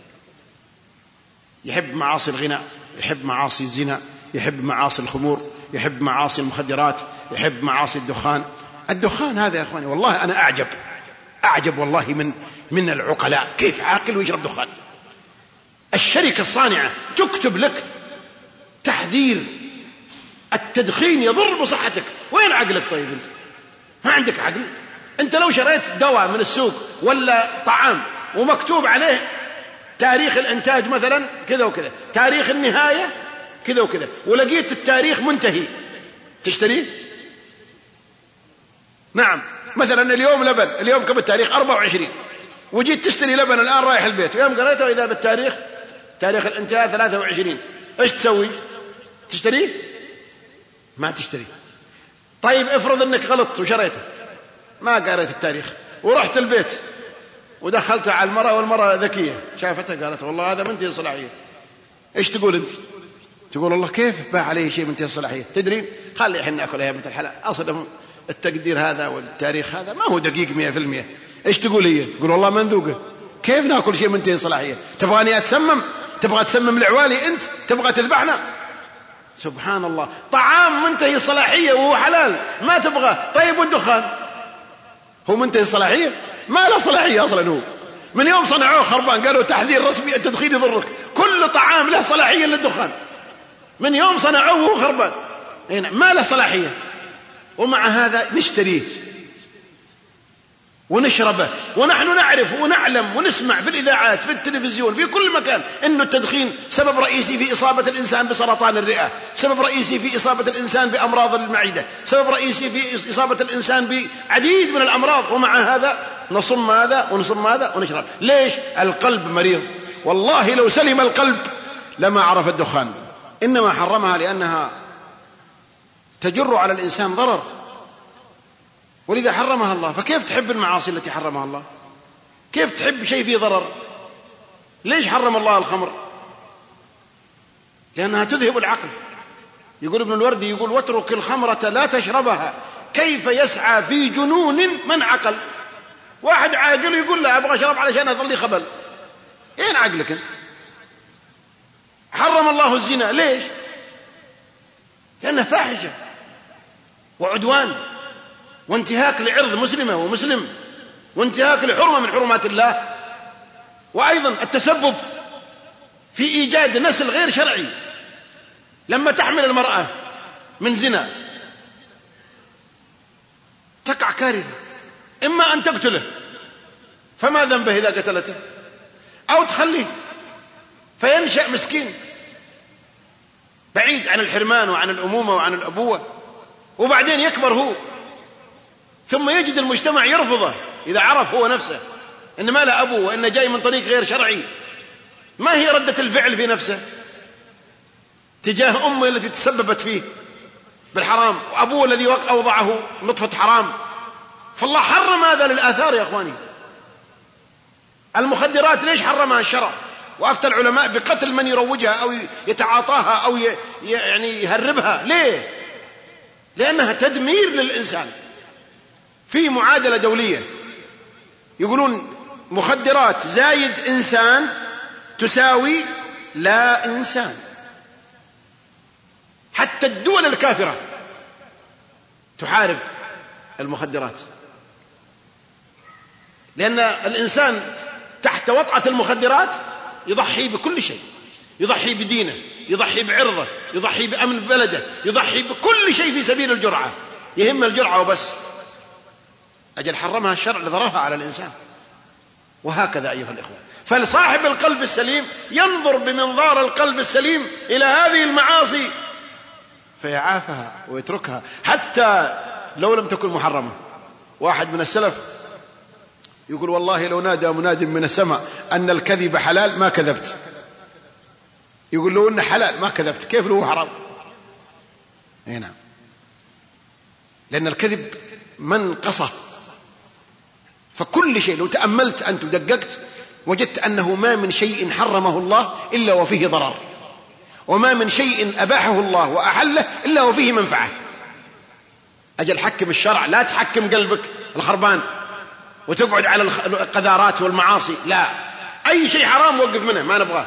يحب معاصي الغناء، يحب معاصي الزنا، يحب معاصي الخمور، يحب معاصي المخدرات، يحب معاصي الدخان. الدخان هذا يا أخواني والله أنا أعجب والله من العقلاء، كيف عاقل ويشرب دخان؟ الشركة الصانعة تكتب لك تحذير التدخين يضر بصحتك، وين عقلك؟ طيب أنت ما عندك عقل؟ أنت لو شريت دواء من السوق ولا طعام ومكتوب عليه تاريخ الإنتاج مثلا كذا وكذا، تاريخ النهاية كذا وكذا، ولقيت التاريخ منتهي، تشتريه؟ نعم. مثلا اليوم لبن، اليوم كم التاريخ؟ 24، وجيت تشتري لبن الآن رايح البيت، يوم قريته إذا بالتاريخ تاريخ الانتهاء 23، إيش تسوي؟ تشتريه؟ ما تشتريه. طيب افرض أنك غلطت وشريته، ما قريت التاريخ ورحت البيت ودخلته على المرأة، والمرأة ذكية شافتها قالت والله هذا منتهي الصلاحية، إيش تقول أنت؟ تقول الله كيف باع عليه شيء منتهي الصلاحية؟ تدرين خلي إحنا نأكلها يا بنت الحلال، أصلا التقدير هذا والتاريخ هذا ما هو دقيق 100%. إيش تقول هي؟ تقول والله منذوقة، كيف نأكل شيء منتهي الصلاحية؟ تبغاني أتسمم؟ تبغى تسمم العوالي أنت؟ تبغى تذبحنا؟ سبحان الله، طعام منتهي الصلاحية وهو حلال ما تبغى. طيب والدخان هو منتهي الصلاحية؟ ما له صلاحية أصلا، هو من يوم صنعوه خربان، قالوا تحذير رسمي التدخين يضرك. كل طعام له صلاحية للدخان، من يوم صنعوه وهو خربان ما له صلاحية، ومع هذا نشتريه ونشربه، ونحن نعرف ونعلم ونسمع في الإذاعات في التلفزيون في كل مكان إنه التدخين سبب رئيسي في إصابة الإنسان بسرطان الرئة، سبب رئيسي في إصابة الإنسان بأمراض المعدة، سبب رئيسي في إصابة الإنسان بعديد من الأمراض، ومع هذا نصم هذا ونصم هذا ونشرب. ليش؟ القلب مريض. والله لو سلم القلب لما عرف الدخان، إنما حرمها لأنها تجر على الإنسان ضرر، ولذا حرمها الله. فكيف تحب المعاصي التي حرمها الله؟ كيف تحب شيء فيه ضرر؟ ليش حرم الله الخمر؟ لأنها تذهب العقل. يقول ابن الوردي، يقول واترك الخمرة لا تشربها كيف يسعى في جنون من عقل. واحد عاقل يقول لا أبغى أشرب علشان أظل خبل، أين عقلك أنت؟ حرم الله الزنا، ليش؟ لأنه فاحشة وعدوان وانتهاك لعرض مسلمة ومسلم، وانتهاك لحرمة من حرمات الله. وأيضا التسبب في إيجاد نسل غير شرعي. لما تحمل المرأة من زنا تقع كارثة، إما أن تقتله فما ذنبه إذا قتلته، أو تخليه فينشأ مسكين بعيد عن الحرمان وعن الأمومة وعن الأبوة، وبعدين يكبر هو، ثم يجد المجتمع يرفضه إذا عرف هو نفسه إن ما له أبوه وإنه جاي من طريق غير شرعي. ما هي ردة الفعل في نفسه تجاه أمه التي تسببت فيه بالحرام، وأبوه الذي أوضعه نطفة حرام؟ فالله حرم هذا للآثار يا أخواني. المخدرات ليش حرمها الشرع؟ وأفتى العلماء بقتل من يروجها أو يتعاطاها أو يعني يهربها. ليه؟ لأنها تدمير للإنسان. في معادلة دولية يقولون مخدرات زايد إنسان تساوي لا إنسان. حتى الدول الكافرة تحارب المخدرات، لأن الإنسان تحت وطأة المخدرات يضحي بكل شيء، يضحي بدينه، يضحي بعرضه، يضحي بأمن بلده، يضحي بكل شيء في سبيل الجرعة، يهم الجرعة وبس. أجل حرمها الشرع لضررها على الإنسان. وهكذا أيها الإخوة. فلصاحب القلب السليم ينظر بمنظار القلب السليم إلى هذه المعاصي فيعافها ويتركها حتى لو لم تكن محرمة. واحد من السلف يقول والله لو نادى مناد من السماء أن الكذب حلال ما كذبت. يقول له إنه حلال ما كذبت، كيف له حرام؟ نعم، لأن الكذب منقصة. فكل شيء لو تأملت أنت ودققت وجدت أنه ما من شيء حرمه الله إلا وفيه ضرر، وما من شيء أباحه الله وأحله إلا وفيه منفعة. أجل حكم الشرع، لا تحكم قلبك الخربان وتقعد على القذارات والمعاصي، لا، أي شيء حرام وقف منه، ما نبغاه.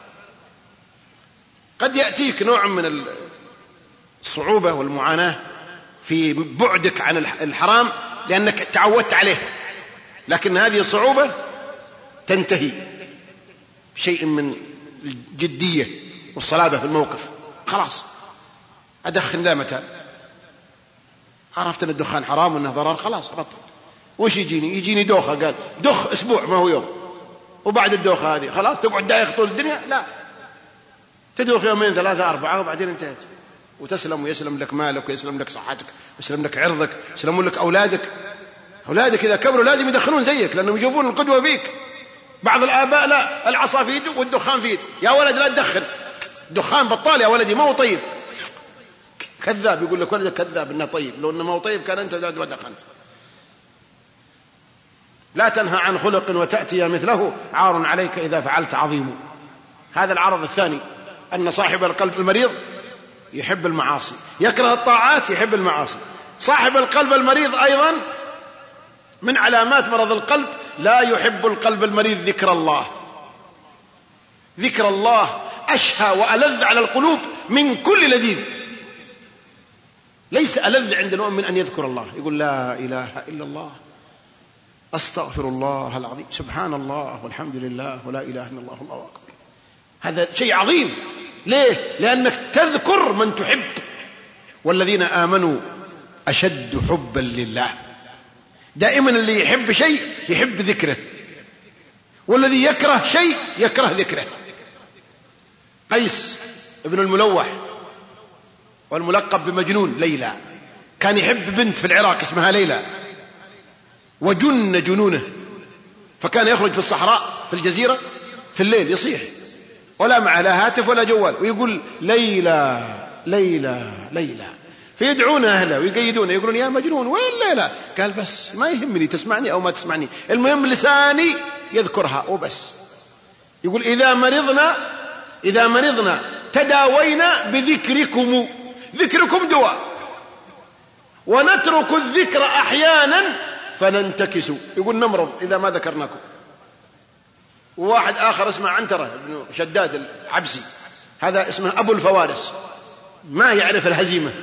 قد يأتيك نوع من الصعوبة والمعاناة في بعدك عن الحرام لأنك تعودت عليه، لكن هذه الصعوبة تنتهي بشيء من الجدية والصلابة في الموقف. خلاص أدخن لا متى عرفت أن الدخان حرام وأنه ضرر، خلاص بطل. وش يجيني دوخة، قال دخ أسبوع ما هو يوم، وبعد الدوخة هذه خلاص تقعد دايخ طول الدنيا؟ لا، تدوخ يومين ثلاثة أربعة وبعدين انتهت، وتسلم ويسلم لك مالك ويسلم لك صحتك ويسلم لك عرضك ويسلم لك أولادك. أولادك إذا كبروا لازم يدخنون زيك لأنهم يجيبون القدوة فيك. بعض الآباء لا، العصا في يده والدخان في يده، يا ولد لا تدخن، دخان بطال يا ولدي ما هو طيب. كذاب، يقول لك ولدك كذاب إنه طيب، لو إنه ما هو طيب كان أنت دخنت. لا تنهى عن خلق وتأتي مثله، عار عليك إذا فعلت عظيم. هذا العرض الثاني، أن صاحب القلب المريض يحب المعاصي، يكره الطاعات، يحب المعاصي. صاحب القلب المريض أيضا من علامات مرض القلب لا يحب القلب المريض ذكر الله. ذكر الله أشهى وألذ على القلوب من كل لذيذ. ليس ألذ عند المؤمن أن يذكر الله، يقول لا إله إلا الله، أستغفر الله العظيم، سبحان الله والحمد لله ولا إله إلا الله والله أكبر. هذا شيء عظيم. ليه؟ لأنك تذكر من تحب. والذين آمنوا أشد حبا لله. دائما اللي يحب شيء يحب ذكره، والذي يكره شيء يكره ذكره. قيس ابن الملوح والملقب بمجنون ليلى كان يحب بنت في العراق اسمها ليلى، وجن جنونه، فكان يخرج في الصحراء في الجزيرة في الليل يصيح ولا معه لا هاتف ولا جوال، ويقول ليلى ليلى ليلى، فيدعون أهله ويقيدونه يقولون يا مجنون وين ليلى؟ قال بس ما يهمني تسمعني أو ما تسمعني، المهم لساني يذكرها وبس. يقول إذا مرضنا تداوينا بذكركم، ذكركم دواء، ونترك الذكر أحيانا فننتكس. يقول نمرض إذا ما ذكرناكم. وواحد آخر اسمه عنترة بن شداد العبسي، هذا اسمه أبو الفوارس، ما يعرف الهزيمة.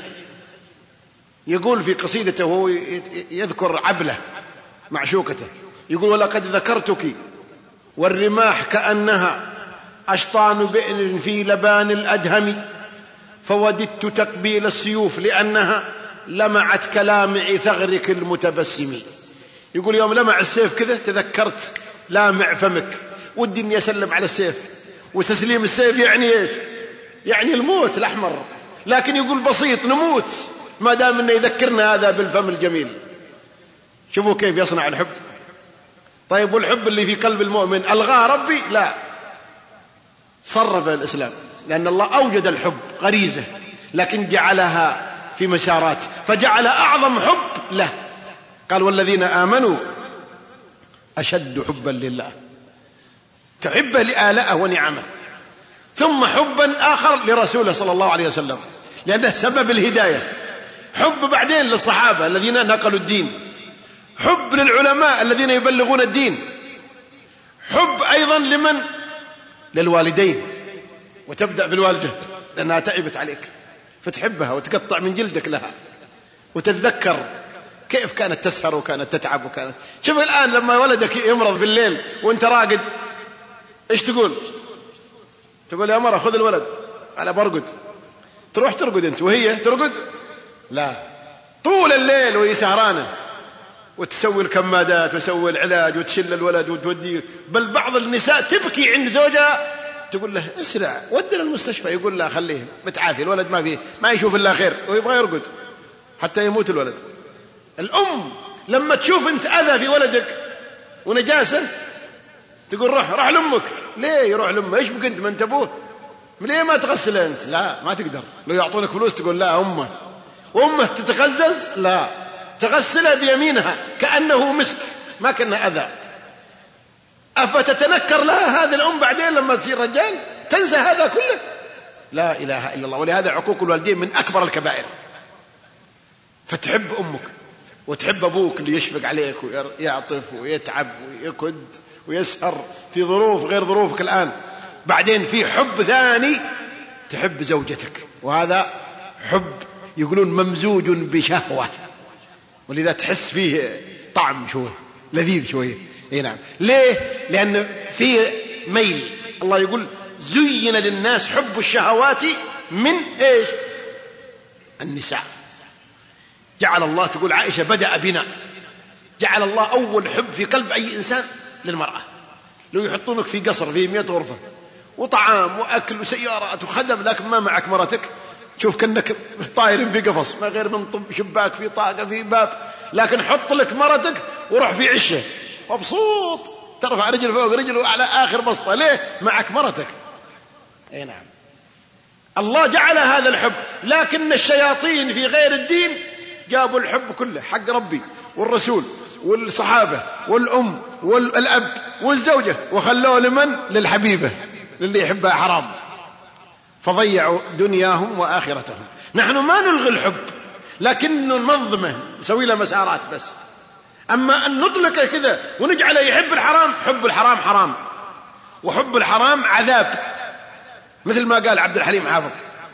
يقول في قصيدته وهو يذكر عبلة معشوقته، يقول ولقد ذكرتك والرماح كأنها أشطان بئر في لبان الأدهم، فوددت تقبيل السيوف لأنها لمعت كلامع ثغرك المتبسم. يقول يوم لمع السيف كذا تذكرت لامع فمك، ودي اني اسلم على السيف، وتسليم السيف يعني ايش؟ يعني الموت الأحمر، لكن يقول بسيط نموت ما دام انه يذكرنا هذا بالفم الجميل. شوفوا كيف يصنع الحب. طيب والحب اللي في قلب المؤمن ألغاه ربي؟ لا، صرف الإسلام، لأن الله أوجد الحب غريزة لكن جعلها في مسارات، فجعل أعظم حب له. قال والذين آمنوا أشد حبا لله، تحبه لآلائه ونعمه، ثم حبا آخر لرسوله صلى الله عليه وسلم لأنه سبب الهداية، حب بعدين للصحابة الذين نقلوا الدين، حب للعلماء الذين يبلغون الدين، حب أيضا لمن؟ للوالدين، وتبدأ بالوالدة لأنها تعبت عليك فتحبها وتقطع من جلدك لها، وتتذكر كيف كانت تسهر وكانت تتعب وكانت. شوف الآن لما ولدك يمرض بالليل وانت راقد ايش تقول؟ تقول يا مرة خذ الولد على برقد، تروح ترقد انت وهي ترقد؟ لا، طول الليل وهي سهرانة وتسوي الكمادات وتسوي العلاج وتشل الولد وتوديه. بل بعض النساء تبكي عند زوجها تقول له اسرع ودنا المستشفى، يقول لا خليه متعافي، الولد ما يشوف إلا خير ويبغى يرقد حتى يموت الولد. الأم لما تشوف أنت أذى في ولدك ونجاسة تقول روح لأمك. ليه يروح لأمه؟ إيش بك أنت ما أنت أبوه؟ ليه ما تغسله أنت؟ لا ما تقدر. لو يعطونك فلوس تقول لا أمه. وأمه تتغزز؟ لا، تغسلها بيمينها كأنه مسك ما كان أذى. أفتتنكر لها هذه الأم بعدين لما تصير رجال تنسى هذا كله؟ لا إله إلا الله. ولهذا عقوق الوالدين من أكبر الكبائر. فتحب أمك وتحب أبوك اللي يشفق عليك ويعطف ويتعب ويكد ويسهر في ظروف غير ظروفك الآن. بعدين في حب ثاني تحب زوجتك، وهذا حب يقولون ممزوج بشهوة، ولذا تحس فيه طعم شوي لذيذ شوية. نعم. ليه؟ لأن في ميل. الله يقول زين للناس حب الشهوات من إيش؟ النساء. جعل الله، تقول عائشة بدأ بنا، جعل الله أول حب في قلب أي إنسان للمرأة. لو يحطونك في قصر فيه 100 غرفة وطعام وأكل وسيارات وخدم، لكن ما معك مرتك تشوف كأنك طاير في قفص، ما غير من شباك في طاقة في باب. لكن حط لك مرتك وروح في عشة مبسوط، ترفع رجل فوق رجل وعلى آخر بسطة. ليه؟ معك مرتك. أي نعم. الله جعل هذا الحب، لكن الشياطين في غير الدين جابوا الحب كله حق ربي والرسول والصحابة والأم والأب والزوجة، وخلوه لمن؟ للحبيبة، للي يحبها حرام، فضيعوا دنياهم وآخرتهم. نحن ما نلغي الحب، لكن ننظمه، نسوي له مسارات بس. أما أن نطلقه كذا ونجعله يحب الحرام، حب الحرام حرام، وحب الحرام عذاب. مثل ما قال عبد الحليم حافظ،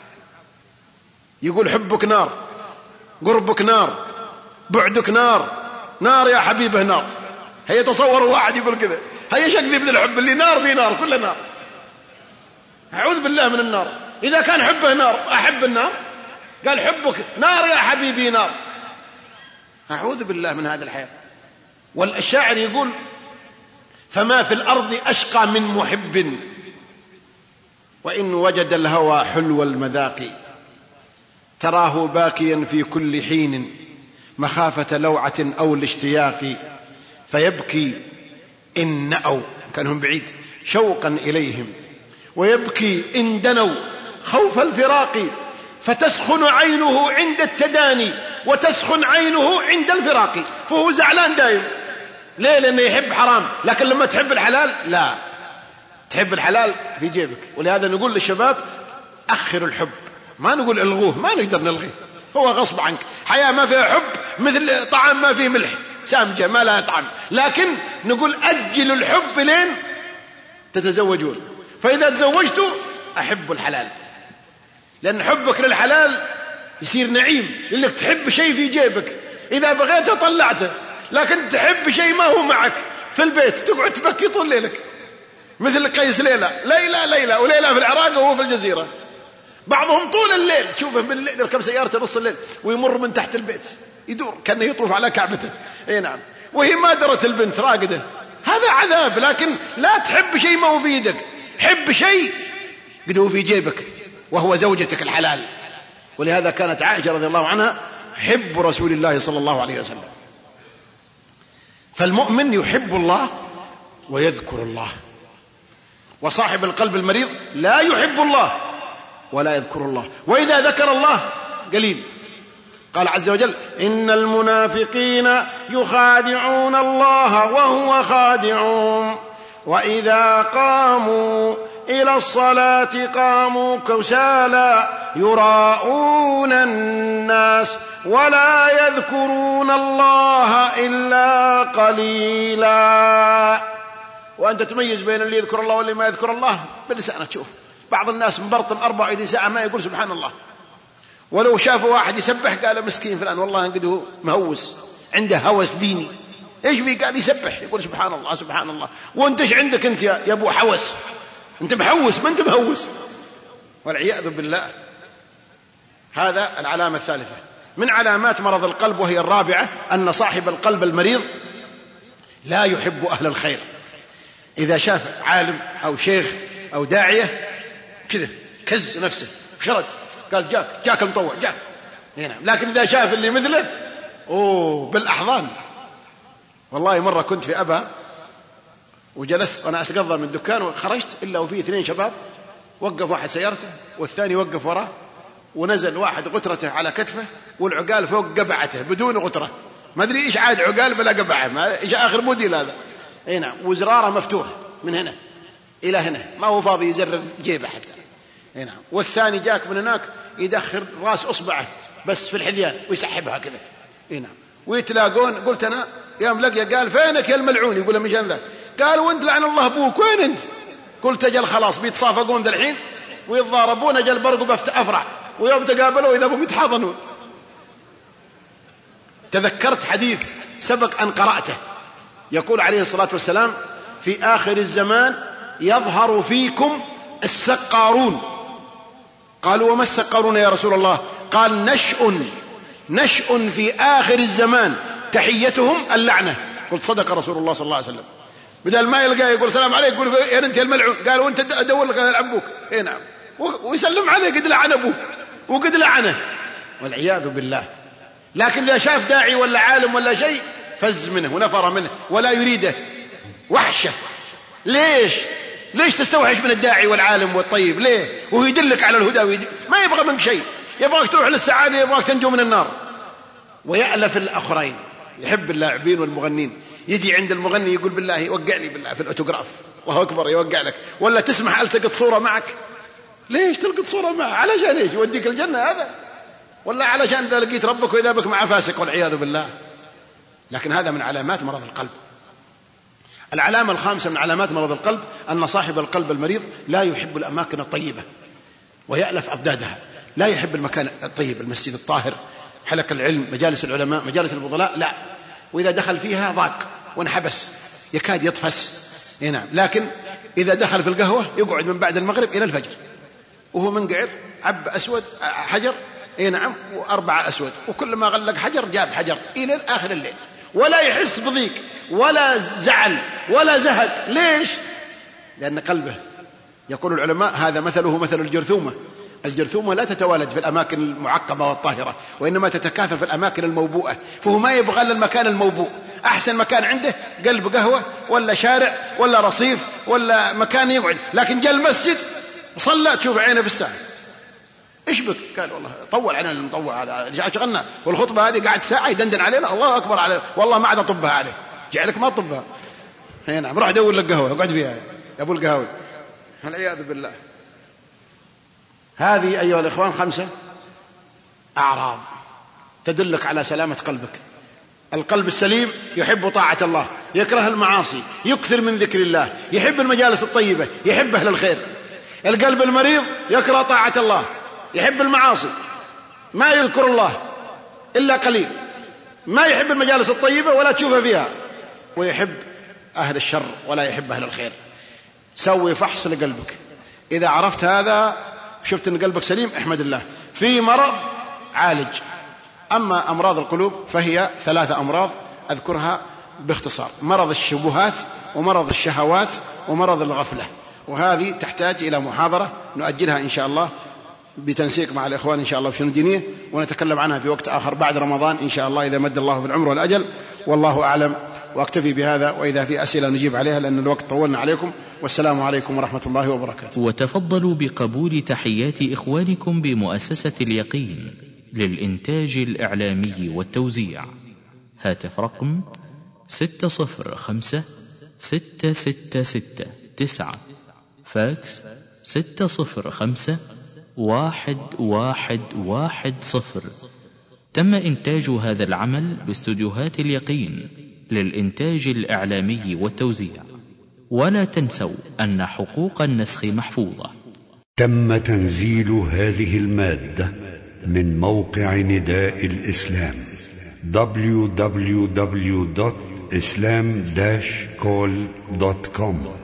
يقول حبك نار، قربك نار، بعدك نار، نار يا حبيبه نار. هي تصوروا واحد يقول كذا، هي شكلي من الحب اللي نار في نار، كل نار. أعوذ بالله من النار. إذا كان حبه نار أحب النار؟ قال حبك نار يا حبيبي نار. أعوذ بالله من هذا الحياة. والشاعر يقول فما في الأرض أشقى من محب، وإن وجد الهوى حلو المذاق، تراه باكيا في كل حين مخافة لوعة أو الاشتياق، فيبكي إن نأوا، كانهم بعيد، شوقا إليهم، ويبكي إن دنوا خوف الفراق، فتسخن عينه عند التداني وتسخن عينه عند الفراق. فهو زعلان دايم. ليه؟ لأنه يحب حرام. لكن لما تحب الحلال لا، تحب الحلال في جيبك. ولهذا نقول للشباب أخر الحب، ما نقول الغوه، ما نقدر نلغيه، هو غصب عنك. حياة ما فيها حب مثل طعام ما فيه ملح، سامجة ما لها طعم. لكن نقول أجلوا الحب لين تتزوجون. فإذا تزوجتوا أحبوا الحلال، لأن حبك للحلال يصير نعيم، لأنك تحب شيء في جيبك، إذا بغيته طلعته. لكن تحب شيء ما هو معك في البيت، تقعد تبكي طول ليلك، مثل قيس ليلى وليلى في العراق وهو في الجزيرة. بعضهم طول الليل تشوفه بالليل يركب سيارته نص الليل ويمر من تحت البيت، يدور كأنه يطوف على كعبته. اي نعم. وهي ما درت البنت راقدة. هذا عذاب. لكن لا تحب شيء ما هو في يدك، حب شيء قد هو في جيبك، وهو زوجتك الحلال. ولهذا كانت عائشة رضي الله عنها حب رسول الله صلى الله عليه وسلم. فالمؤمن يحب الله ويذكر الله، وصاحب القلب المريض لا يحب الله ولا يذكر الله، وإذا ذكر الله قليل. قال عز وجل إن المنافقين يخادعون الله وهو خادعهم وإذا قاموا إلى الصلاة قاموا كسالى يراءون الناس ولا يذكرون الله إلا قليلا. وأنت تميز بين اللي يذكر الله واللي ما يذكر الله بلسانك. تشوف بعض الناس مبرطم 24 ساعة ما يقول سبحان الله، ولو شافوا واحد يسبح قال مسكين فلان والله انقده مهوس، عنده هوس ديني. ايش بيه؟ قال يسبح يقول سبحان الله سبحان الله. وانت ايش عندك انت يا ابو حوس؟ انت محوس ما انت مهوس، والعياذ بالله. هذا العلامة الثالثة. من علامات مرض القلب وهي الرابعة أن صاحب القلب المريض لا يحب أهل الخير. إذا شاف عالم أو شيخ أو داعية كذا كز نفسه شرد قال جاك المطوع جاك هنا، لكن إذا شاف اللي مثله بالأحضان. والله مرة كنت في أبها وجلست وأنا أتقضى من الدكان وخرجت إلا وفيه 2 شباب، وقف واحد سيارته والثاني وقف وراه، ونزل واحد غترته على كتفه والعقال فوق قبعته بدون غترة، ما أدري إيش عاد عقال بلا قبعة، ما إيش آخر موديل هذا هنا، وزراره مفتوح من هنا إلى هنا ما هو فاضي يزرر جيبه حتى هنا، والثاني جاك من هناك يدخل راس أصبعه بس في الحذيان ويسحبها كذا هنا، ويتلاقون. قلت أنا يا ملقيا، قال فينك يا الملعون؟ يقول مشان ذا. قال وانت لعن الله ابوك وين انت؟ قلت اجل خلاص بيتصافقون ذا الحين ويتضاربون، اجل برقوا بأفرع ويوم تقابلوا اذا هم يتحاضنون. تذكرت حديث سبق أن قرأته يقول عليه الصلاة والسلام في آخر الزمان يظهر فيكم السقارون. قالوا وما السقارون يا رسول الله؟ قال نشء في آخر الزمان تحيتهم اللعنة. قلت صدق رسول الله صلى الله عليه وسلم. بدل ما يلقاه يقول السلام عليك يقول يا انت يا الملعون، قال وانت ادور لك العب ابوك نعم، ويسلم عليه قد لعن ابوه وقد لعنه والعياذ بالله. لكن اذا شاف داعي ولا عالم ولا شيء فز منه ونفر منه ولا يريده، وحشه. ليش تستوحش من الداعي والعالم والطيب؟ ليه؟ وهو يدلك على الهدى ما يبغى منك شيء، يبغاك تروح للسعاده، يبغاك تنجو من النار. ويألف الآخرين، يحب اللاعبين والمغنين، يجي عند المغني يقول بالله وقع لي بالله في الأوتوغراف، الله أكبر يوقع لك، ولا تسمح ألتقط صورة معك. ليش تلقط صورة معه؟ علشان ايش؟ يوديك الجنة هذا؟ ولا علشان إذا لقيت ربك وإذا بك مع فاسق والعياذ بالله؟ لكن هذا من علامات مرض القلب. العلامة الخامسة من علامات مرض القلب أن صاحب القلب المريض لا يحب الأماكن الطيبة ويألف أضدادها. لا يحب المكان الطيب، المسجد الطاهر، حلق العلم، مجالس العلماء، مجالس الفضلاء، لا. وإذا دخل فيها ضاق وانحبس يكاد يطفس نعم. لكن إذا دخل في القهوة يقعد من بعد المغرب إلى الفجر وهو منقعر، عب أسود حجر نعم و4 أسود، وكل ما غلق حجر جاب حجر إلى آخر الليل، ولا يحس بضيق ولا زعل ولا زهق. ليش؟ لأن قلبه، يقول العلماء هذا مثله مثل الجرثومة. الجرثومة لا تتوالد في الأماكن المعقبة والطاهرة، وإنما تتكاثر في الأماكن الموبوءة، فهو ما يبغى المكان الموبوء. أحسن مكان عنده قلب قهوة ولا شارع ولا رصيف ولا مكان يقعد، لكن جاء المسجد صلى تشوف عينه في الساعة. إيش بك؟ قال والله طول علينا المطوع هذا، شغلنا والخطبة هذه قاعد ساعة يدندن علينا، الله أكبر عليه، والله ما عاد أطبها عليه، جعلك ما تطبها. نعم، روح دور لك قهوة اقعد فيها يا أبو القهوي، والعياذ بالله. هذه أيها الإخوان 5 أعراض تدلك على سلامة قلبك. القلب السليم يحب طاعة الله، يكره المعاصي، يكثر من ذكر الله، يحب المجالس الطيبة، يحب أهل الخير. القلب المريض يكره طاعة الله، يحب المعاصي، ما يذكر الله إلا قليل، ما يحب المجالس الطيبة ولا تشوفه فيها، ويحب أهل الشر ولا يحب أهل الخير. سوي فحص لقلبك، إذا عرفت هذا شفت أن قلبك سليم احمد الله. في مرض عالج. أما أمراض القلوب فهي 3 أمراض أذكرها باختصار: مرض الشبهات، ومرض الشهوات، ومرض الغفلة. وهذه تحتاج إلى محاضرة نؤجلها إن شاء الله بتنسيق مع الإخوان إن شاء الله في شؤون الدينية، ونتكلم عنها في وقت آخر بعد رمضان إن شاء الله إذا مد الله في العمر والأجل. والله أعلم، وأكتفي بهذا، وإذا في أسئلة نجيب عليها لأن الوقت طولنا عليكم. والسلام عليكم ورحمة الله وبركاته. وتفضلوا بقبول تحيات إخوانكم بمؤسسة اليقين للإنتاج الإعلامي والتوزيع. هاتف رقم 605-666-9، فاكس 605-1110. تم إنتاج هذا العمل باستوديوهات اليقين للإنتاج الإعلامي والتوزيع. ولا تنسوا أن حقوق النسخ محفوظة. تم تنزيل هذه المادة من موقع نداء الإسلام www.islam-call.com